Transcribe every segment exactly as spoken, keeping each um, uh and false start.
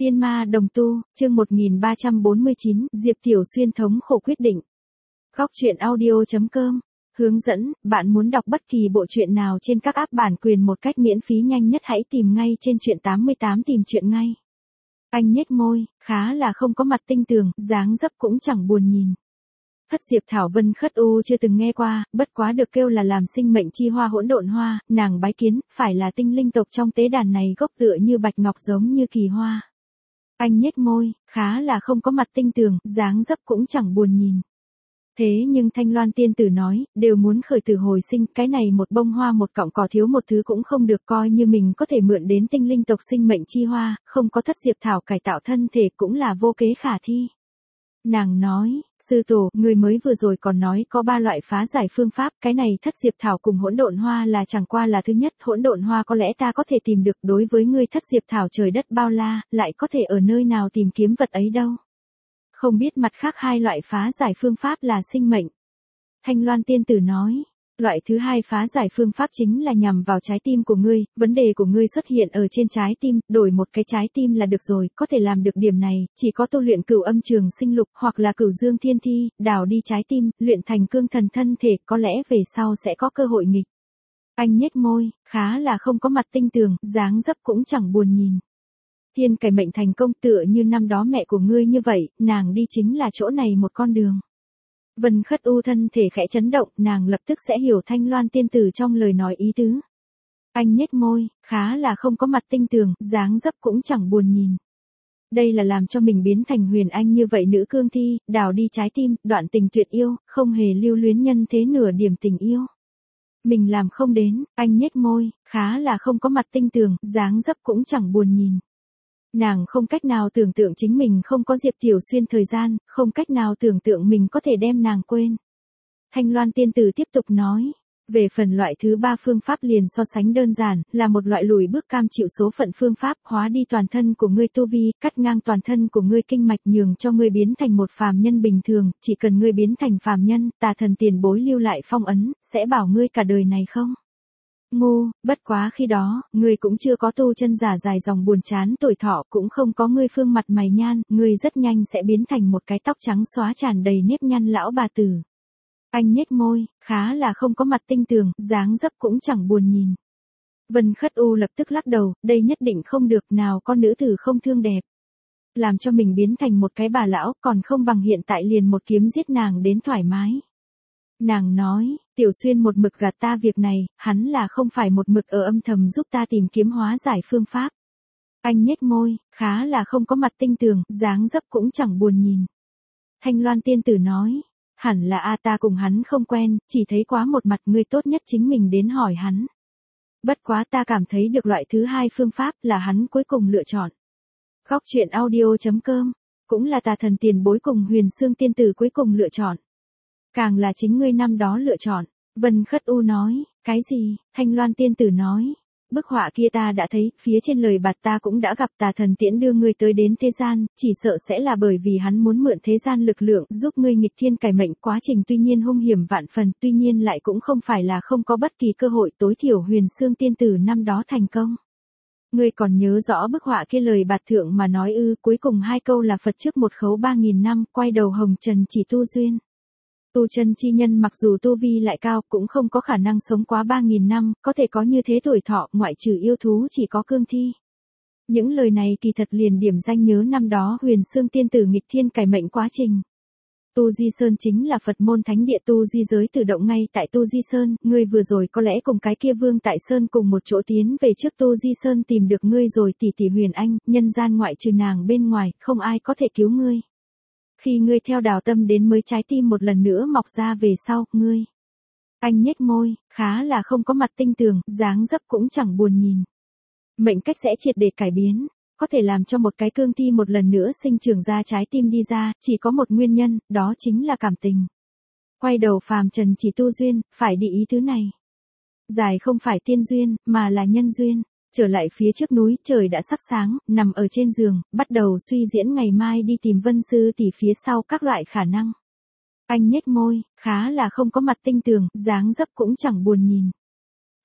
Tiên ma đồng tu, chương một nghìn ba trăm bốn mươi chín, Diệp Tiểu Xuyên thống khổ quyết định. Góc truyện audio.com. Hướng dẫn, bạn muốn đọc bất kỳ bộ truyện nào trên các app bản quyền một cách miễn phí nhanh nhất hãy tìm ngay trên truyện tám mươi tám tìm truyện ngay. Anh nhếch môi, khá là không có mặt tinh tường, dáng dấp cũng chẳng buồn nhìn. Thất Diệp Thảo Vân Khất U chưa từng nghe qua, bất quá được kêu là làm sinh mệnh chi hoa hỗn độn hoa, nàng bái kiến, phải là tinh linh tộc trong tế đàn này gốc tựa như bạch ngọc giống như kỳ hoa. Anh nhếch môi, khá là không có mặt tinh tường, dáng dấp cũng chẳng buồn nhìn. Thế nhưng Thanh Loan tiên tử nói, đều muốn khởi tử hồi sinh, cái này một bông hoa một cọng cỏ thiếu một thứ cũng không được, coi như mình có thể mượn đến tinh linh tộc sinh mệnh chi hoa, không có Thất Diệp Thảo cải tạo thân thể cũng là vô kế khả thi. Nàng nói, sư tổ, người mới vừa rồi còn nói có ba loại phá giải phương pháp, cái này Thất Diệp Thảo cùng hỗn độn hoa là chẳng qua là thứ nhất, hỗn độn hoa có lẽ ta có thể tìm được, đối với ngươi Thất Diệp Thảo trời đất bao la, lại có thể ở nơi nào tìm kiếm vật ấy đâu. Không biết mặt khác hai loại phá giải phương pháp là sinh mệnh. Thanh Loan tiên tử nói, loại thứ hai phá giải phương pháp chính là nhằm vào trái tim của ngươi, vấn đề của ngươi xuất hiện ở trên trái tim, đổi một cái trái tim là được rồi, có thể làm được điểm này, chỉ có tu luyện cửu âm trường sinh lục hoặc là cửu dương thiên thi, đào đi trái tim, luyện thành cương thần thân thể, có lẽ về sau sẽ có cơ hội nghịch. Anh nhếch môi, khá là không có mặt tinh tường, dáng dấp cũng chẳng buồn nhìn. Thiên cải mệnh thành công tựa như năm đó mẹ của ngươi như vậy, nàng đi chính là chỗ này một con đường. Vân Khất U thân thể khẽ chấn động, nàng lập tức sẽ hiểu Thanh Loan tiên tử trong lời nói ý tứ. Anh nhếch môi, khá là không có mặt tinh tường, dáng dấp cũng chẳng buồn nhìn. Đây là làm cho mình biến thành huyền anh như vậy nữ cương thi, đào đi trái tim, đoạn tình tuyệt yêu, không hề lưu luyến nhân thế nửa điểm tình yêu. Mình làm không đến, anh nhếch môi, khá là không có mặt tinh tường, dáng dấp cũng chẳng buồn nhìn. Nàng không cách nào tưởng tượng chính mình không có Diệp Tiểu Xuyên thời gian, không cách nào tưởng tượng mình có thể đem nàng quên. Thanh Loan tiên tử tiếp tục nói, về phần loại thứ ba phương pháp liền so sánh đơn giản, là một loại lùi bước cam chịu số phận phương pháp, hóa đi toàn thân của ngươi tu vi, cắt ngang toàn thân của ngươi kinh mạch nhường cho ngươi biến thành một phàm nhân bình thường, chỉ cần ngươi biến thành phàm nhân, tà thần tiền bối lưu lại phong ấn, sẽ bảo ngươi cả đời này không? Ngu, bất quá khi đó, ngươi cũng chưa có tu chân giả dài dòng buồn chán tuổi thọ, cũng không có ngươi phương mặt mày nhan, ngươi rất nhanh sẽ biến thành một cái tóc trắng xóa tràn đầy nếp nhăn lão bà tử. Anh nhếch môi, khá là không có mặt tinh tường, dáng dấp cũng chẳng buồn nhìn. Vân Khất U lập tức lắc đầu, đây nhất định không được, nào con nữ tử không thương đẹp. Làm cho mình biến thành một cái bà lão, còn không bằng hiện tại liền một kiếm giết nàng đến thoải mái. Nàng nói, Tiểu Xuyên một mực gạt ta việc này, hắn là không phải một mực ở âm thầm giúp ta tìm kiếm hóa giải phương pháp. Anh nhếch môi, khá là không có mặt tinh tường, dáng dấp cũng chẳng buồn nhìn. Thanh Loan tiên tử nói, hẳn là a ta cùng hắn không quen, chỉ thấy quá một mặt, ngươi tốt nhất chính mình đến hỏi hắn. Bất quá ta cảm thấy được loại thứ hai phương pháp là hắn cuối cùng lựa chọn. Góc truyện audio.com, cũng là tà thần tiền bối cùng Huyền Xương tiên tử cuối cùng lựa chọn. Càng là chính ngươi năm đó lựa chọn. Vân Khất U nói, cái gì? Thanh Loan tiên tử nói, bức họa kia ta đã thấy, phía trên lời bạt ta cũng đã gặp, tà thần tiễn đưa ngươi tới đến thế gian, chỉ sợ sẽ là bởi vì hắn muốn mượn thế gian lực lượng giúp ngươi nghịch thiên cải mệnh, quá trình tuy nhiên hung hiểm vạn phần, tuy nhiên lại cũng không phải là không có bất kỳ cơ hội, tối thiểu Huyền Xương tiên tử năm đó thành công. Ngươi còn nhớ rõ bức họa kia lời bạt thượng mà nói ư? Cuối cùng hai câu là Phật trước một khấu ba nghìn năm, quay đầu hồng trần chỉ tu duyên. Tu chân chi nhân mặc dù tu vi lại cao cũng không có khả năng sống quá ba nghìn năm, có thể có như thế tuổi thọ, ngoại trừ yêu thú chỉ có cương thi. Những lời này kỳ thật liền điểm danh nhớ năm đó Huyền Xương tiên tử nghịch thiên cải mệnh quá trình. Tu Di Sơn chính là Phật môn thánh địa, tu di giới tự động ngay tại Tu Di Sơn, ngươi vừa rồi có lẽ cùng cái kia Vương tại Sơn cùng một chỗ tiến về trước Tu Di Sơn tìm được ngươi rồi, tỷ tỷ Huyền Anh, nhân gian ngoại trừ nàng bên ngoài, không ai có thể cứu ngươi. Khi ngươi theo đào tâm đến mới trái tim một lần nữa mọc ra về sau, ngươi. Anh nhếch môi, khá là không có mặt tinh tường, dáng dấp cũng chẳng buồn nhìn. Mệnh cách sẽ triệt để cải biến, có thể làm cho một cái cương thi một lần nữa sinh trưởng ra trái tim đi ra, chỉ có một nguyên nhân, đó chính là cảm tình. Quay đầu phàm trần chỉ tu duyên, phải đi ý thứ này. Dài không phải tiên duyên, mà là nhân duyên. Trở lại phía trước núi, trời đã sắp sáng, nằm ở trên giường, bắt đầu suy diễn ngày mai đi tìm Vân Sư tỷ phía sau các loại khả năng. Anh nhếch môi, khá là không có mặt tinh tường, dáng dấp cũng chẳng buồn nhìn.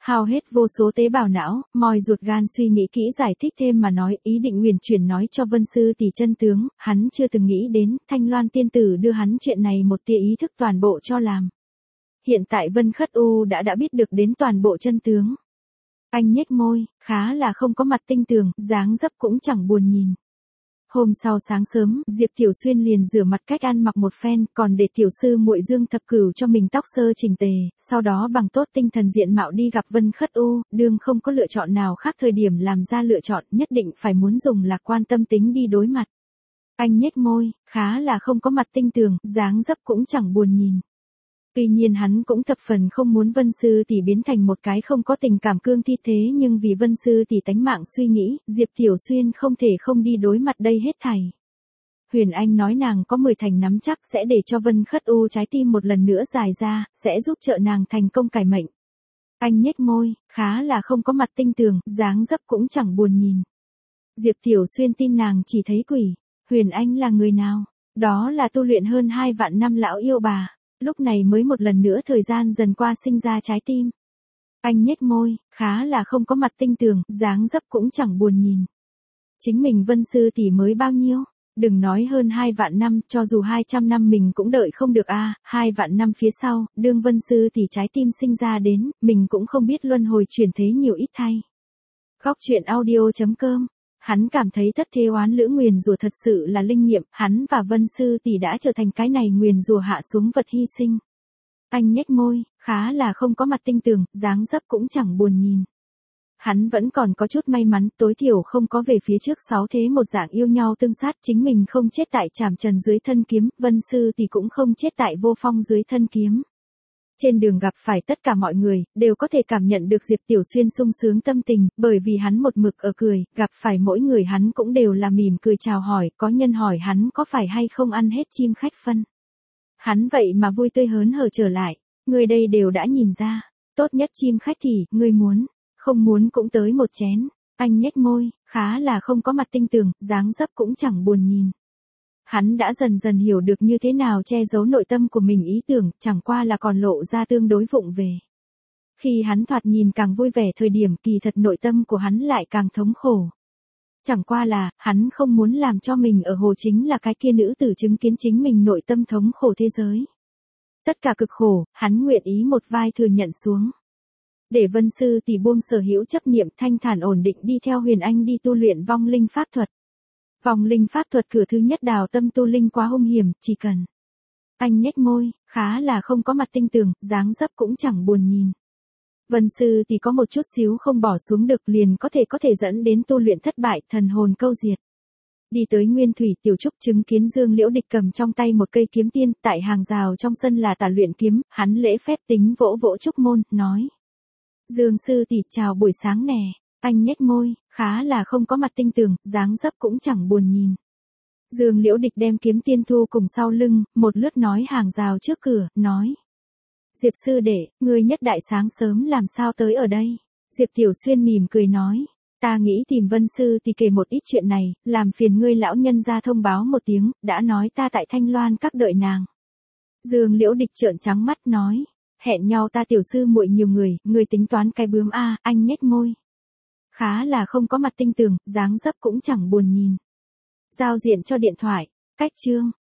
Hao hết vô số tế bào não, moi ruột gan suy nghĩ kỹ giải thích thêm mà nói, ý định nguyền chuyển nói cho Vân Sư tỷ chân tướng, hắn chưa từng nghĩ đến, Thanh Loan tiên tử đưa hắn chuyện này một tia ý thức toàn bộ cho làm. Hiện tại Vân Khất U đã đã biết được đến toàn bộ chân tướng. Anh nhếch môi, khá là không có mặt tinh tường, dáng dấp cũng chẳng buồn nhìn. Hôm sau sáng sớm, Diệp Tiểu Xuyên liền rửa mặt cách ăn mặc một phen, còn để tiểu sư muội Dương Thập Cửu cho mình tóc sơ chỉnh tề, sau đó bằng tốt tinh thần diện mạo đi gặp Vân Khất U, đương không có lựa chọn nào khác thời điểm làm ra lựa chọn, nhất định phải muốn dùng lạc quan tâm tính đi đối mặt. Anh nhếch môi, khá là không có mặt tinh tường, dáng dấp cũng chẳng buồn nhìn. Tuy nhiên hắn cũng thập phần không muốn Vân Sư tỷ biến thành một cái không có tình cảm cương thi thế, nhưng vì Vân Sư tỷ tánh mạng suy nghĩ, Diệp Tiểu Xuyên không thể không đi đối mặt đây hết thảy. Huyền Anh nói nàng có mười thành nắm chắc sẽ để cho Vân Khất U trái tim một lần nữa dài ra, sẽ giúp trợ nàng thành công cải mệnh. Anh nhếch môi, khá là không có mặt tinh tường, dáng dấp cũng chẳng buồn nhìn. Diệp Tiểu Xuyên tin nàng chỉ thấy quỷ. Huyền Anh là người nào? Đó là tu luyện hơn hai vạn năm lão yêu bà. Lúc này mới một lần nữa thời gian dần qua sinh ra trái tim. Anh nhếch môi, khá là không có mặt tinh tường, dáng dấp cũng chẳng buồn nhìn. Chính mình Vân Sư tỷ mới bao nhiêu? Đừng nói hơn hai vạn năm, cho dù hai trăm năm mình cũng đợi không được a, à, hai vạn năm phía sau, đương Vân Sư tỷ trái tim sinh ra đến, mình cũng không biết luân hồi chuyển thế nhiều ít thay. Góc truyện audio chấm com. Hắn cảm thấy thất thế oán lữ nguyền rủa thật sự là linh nghiệm, hắn và Vân Sư tỷ đã trở thành cái này nguyền rủa hạ xuống vật hy sinh. Anh nhếch môi, khá là không có mặt tinh tường, dáng dấp cũng chẳng buồn nhìn. Hắn vẫn còn có chút may mắn, tối thiểu không có về phía trước sáu thế một dạng yêu nhau tương sát, chính mình không chết tại trảm trần dưới thân kiếm, Vân Sư tỷ cũng không chết tại vô phong dưới thân kiếm. Trên đường gặp phải tất cả mọi người, đều có thể cảm nhận được Diệp Tiểu Xuyên sung sướng tâm tình, bởi vì hắn một mực ở cười, gặp phải mỗi người hắn cũng đều là mỉm cười chào hỏi, có nhân hỏi hắn có phải hay không ăn hết chim khách phân. Hắn vậy mà vui tươi hớn hở trở lại, người đây đều đã nhìn ra, tốt nhất chim khách thì, người muốn, không muốn cũng tới một chén. Anh nhếch môi, khá là không có mặt tinh tường, dáng dấp cũng chẳng buồn nhìn. Hắn đã dần dần hiểu được như thế nào che giấu nội tâm của mình ý tưởng, chẳng qua là còn lộ ra tương đối vụng về. Khi hắn thoạt nhìn càng vui vẻ thời điểm, kỳ thật nội tâm của hắn lại càng thống khổ. Chẳng qua là, hắn không muốn làm cho mình ở hồ chính là cái kia nữ tử chứng kiến chính mình nội tâm thống khổ thế giới. Tất cả cực khổ, hắn nguyện ý một vai thừa nhận xuống. Để Vân Sư tỷ buông sở hữu chấp niệm, thanh thản ổn định đi theo Huyền Anh đi tu luyện vong linh pháp thuật. Vong linh pháp thuật cửa thứ nhất đào tâm tu linh quá hung hiểm, chỉ cần. Anh nhếch môi, khá là không có mặt tinh tường, dáng dấp cũng chẳng buồn nhìn. Vân Sư tỷ có một chút xíu không bỏ xuống được liền có thể có thể dẫn đến tu luyện thất bại, thần hồn câu diệt. Đi tới Nguyên Thủy Tiểu Trúc chứng kiến Dương Liễu Địch cầm trong tay một cây kiếm tiên, tại hàng rào trong sân là tà luyện kiếm, hắn lễ phép tính vỗ vỗ trúc môn, nói. Dương Sư tỷ chào buổi sáng nè. Anh nhếch môi, khá là không có mặt tinh tường, dáng dấp cũng chẳng buồn nhìn. Dương Liễu Địch đem kiếm tiên thu cùng sau lưng, một lướt nói hàng rào trước cửa, nói. Diệp sư đệ, ngươi nhất đại sáng sớm làm sao tới ở đây? Diệp Tiểu Xuyên mỉm cười nói. Ta nghĩ tìm Vân Sư thì kể một ít chuyện này, làm phiền ngươi lão nhân ra thông báo một tiếng, đã nói ta tại Thanh Loan các đợi nàng. Dương Liễu Địch trợn trắng mắt nói. Hẹn nhau ta tiểu sư muội nhiều người, ngươi tính toán cái bướm a, anh nhếch môi. Khá là không có mặt tinh tường, dáng dấp cũng chẳng buồn nhìn. Giao diện cho điện thoại, cách chương.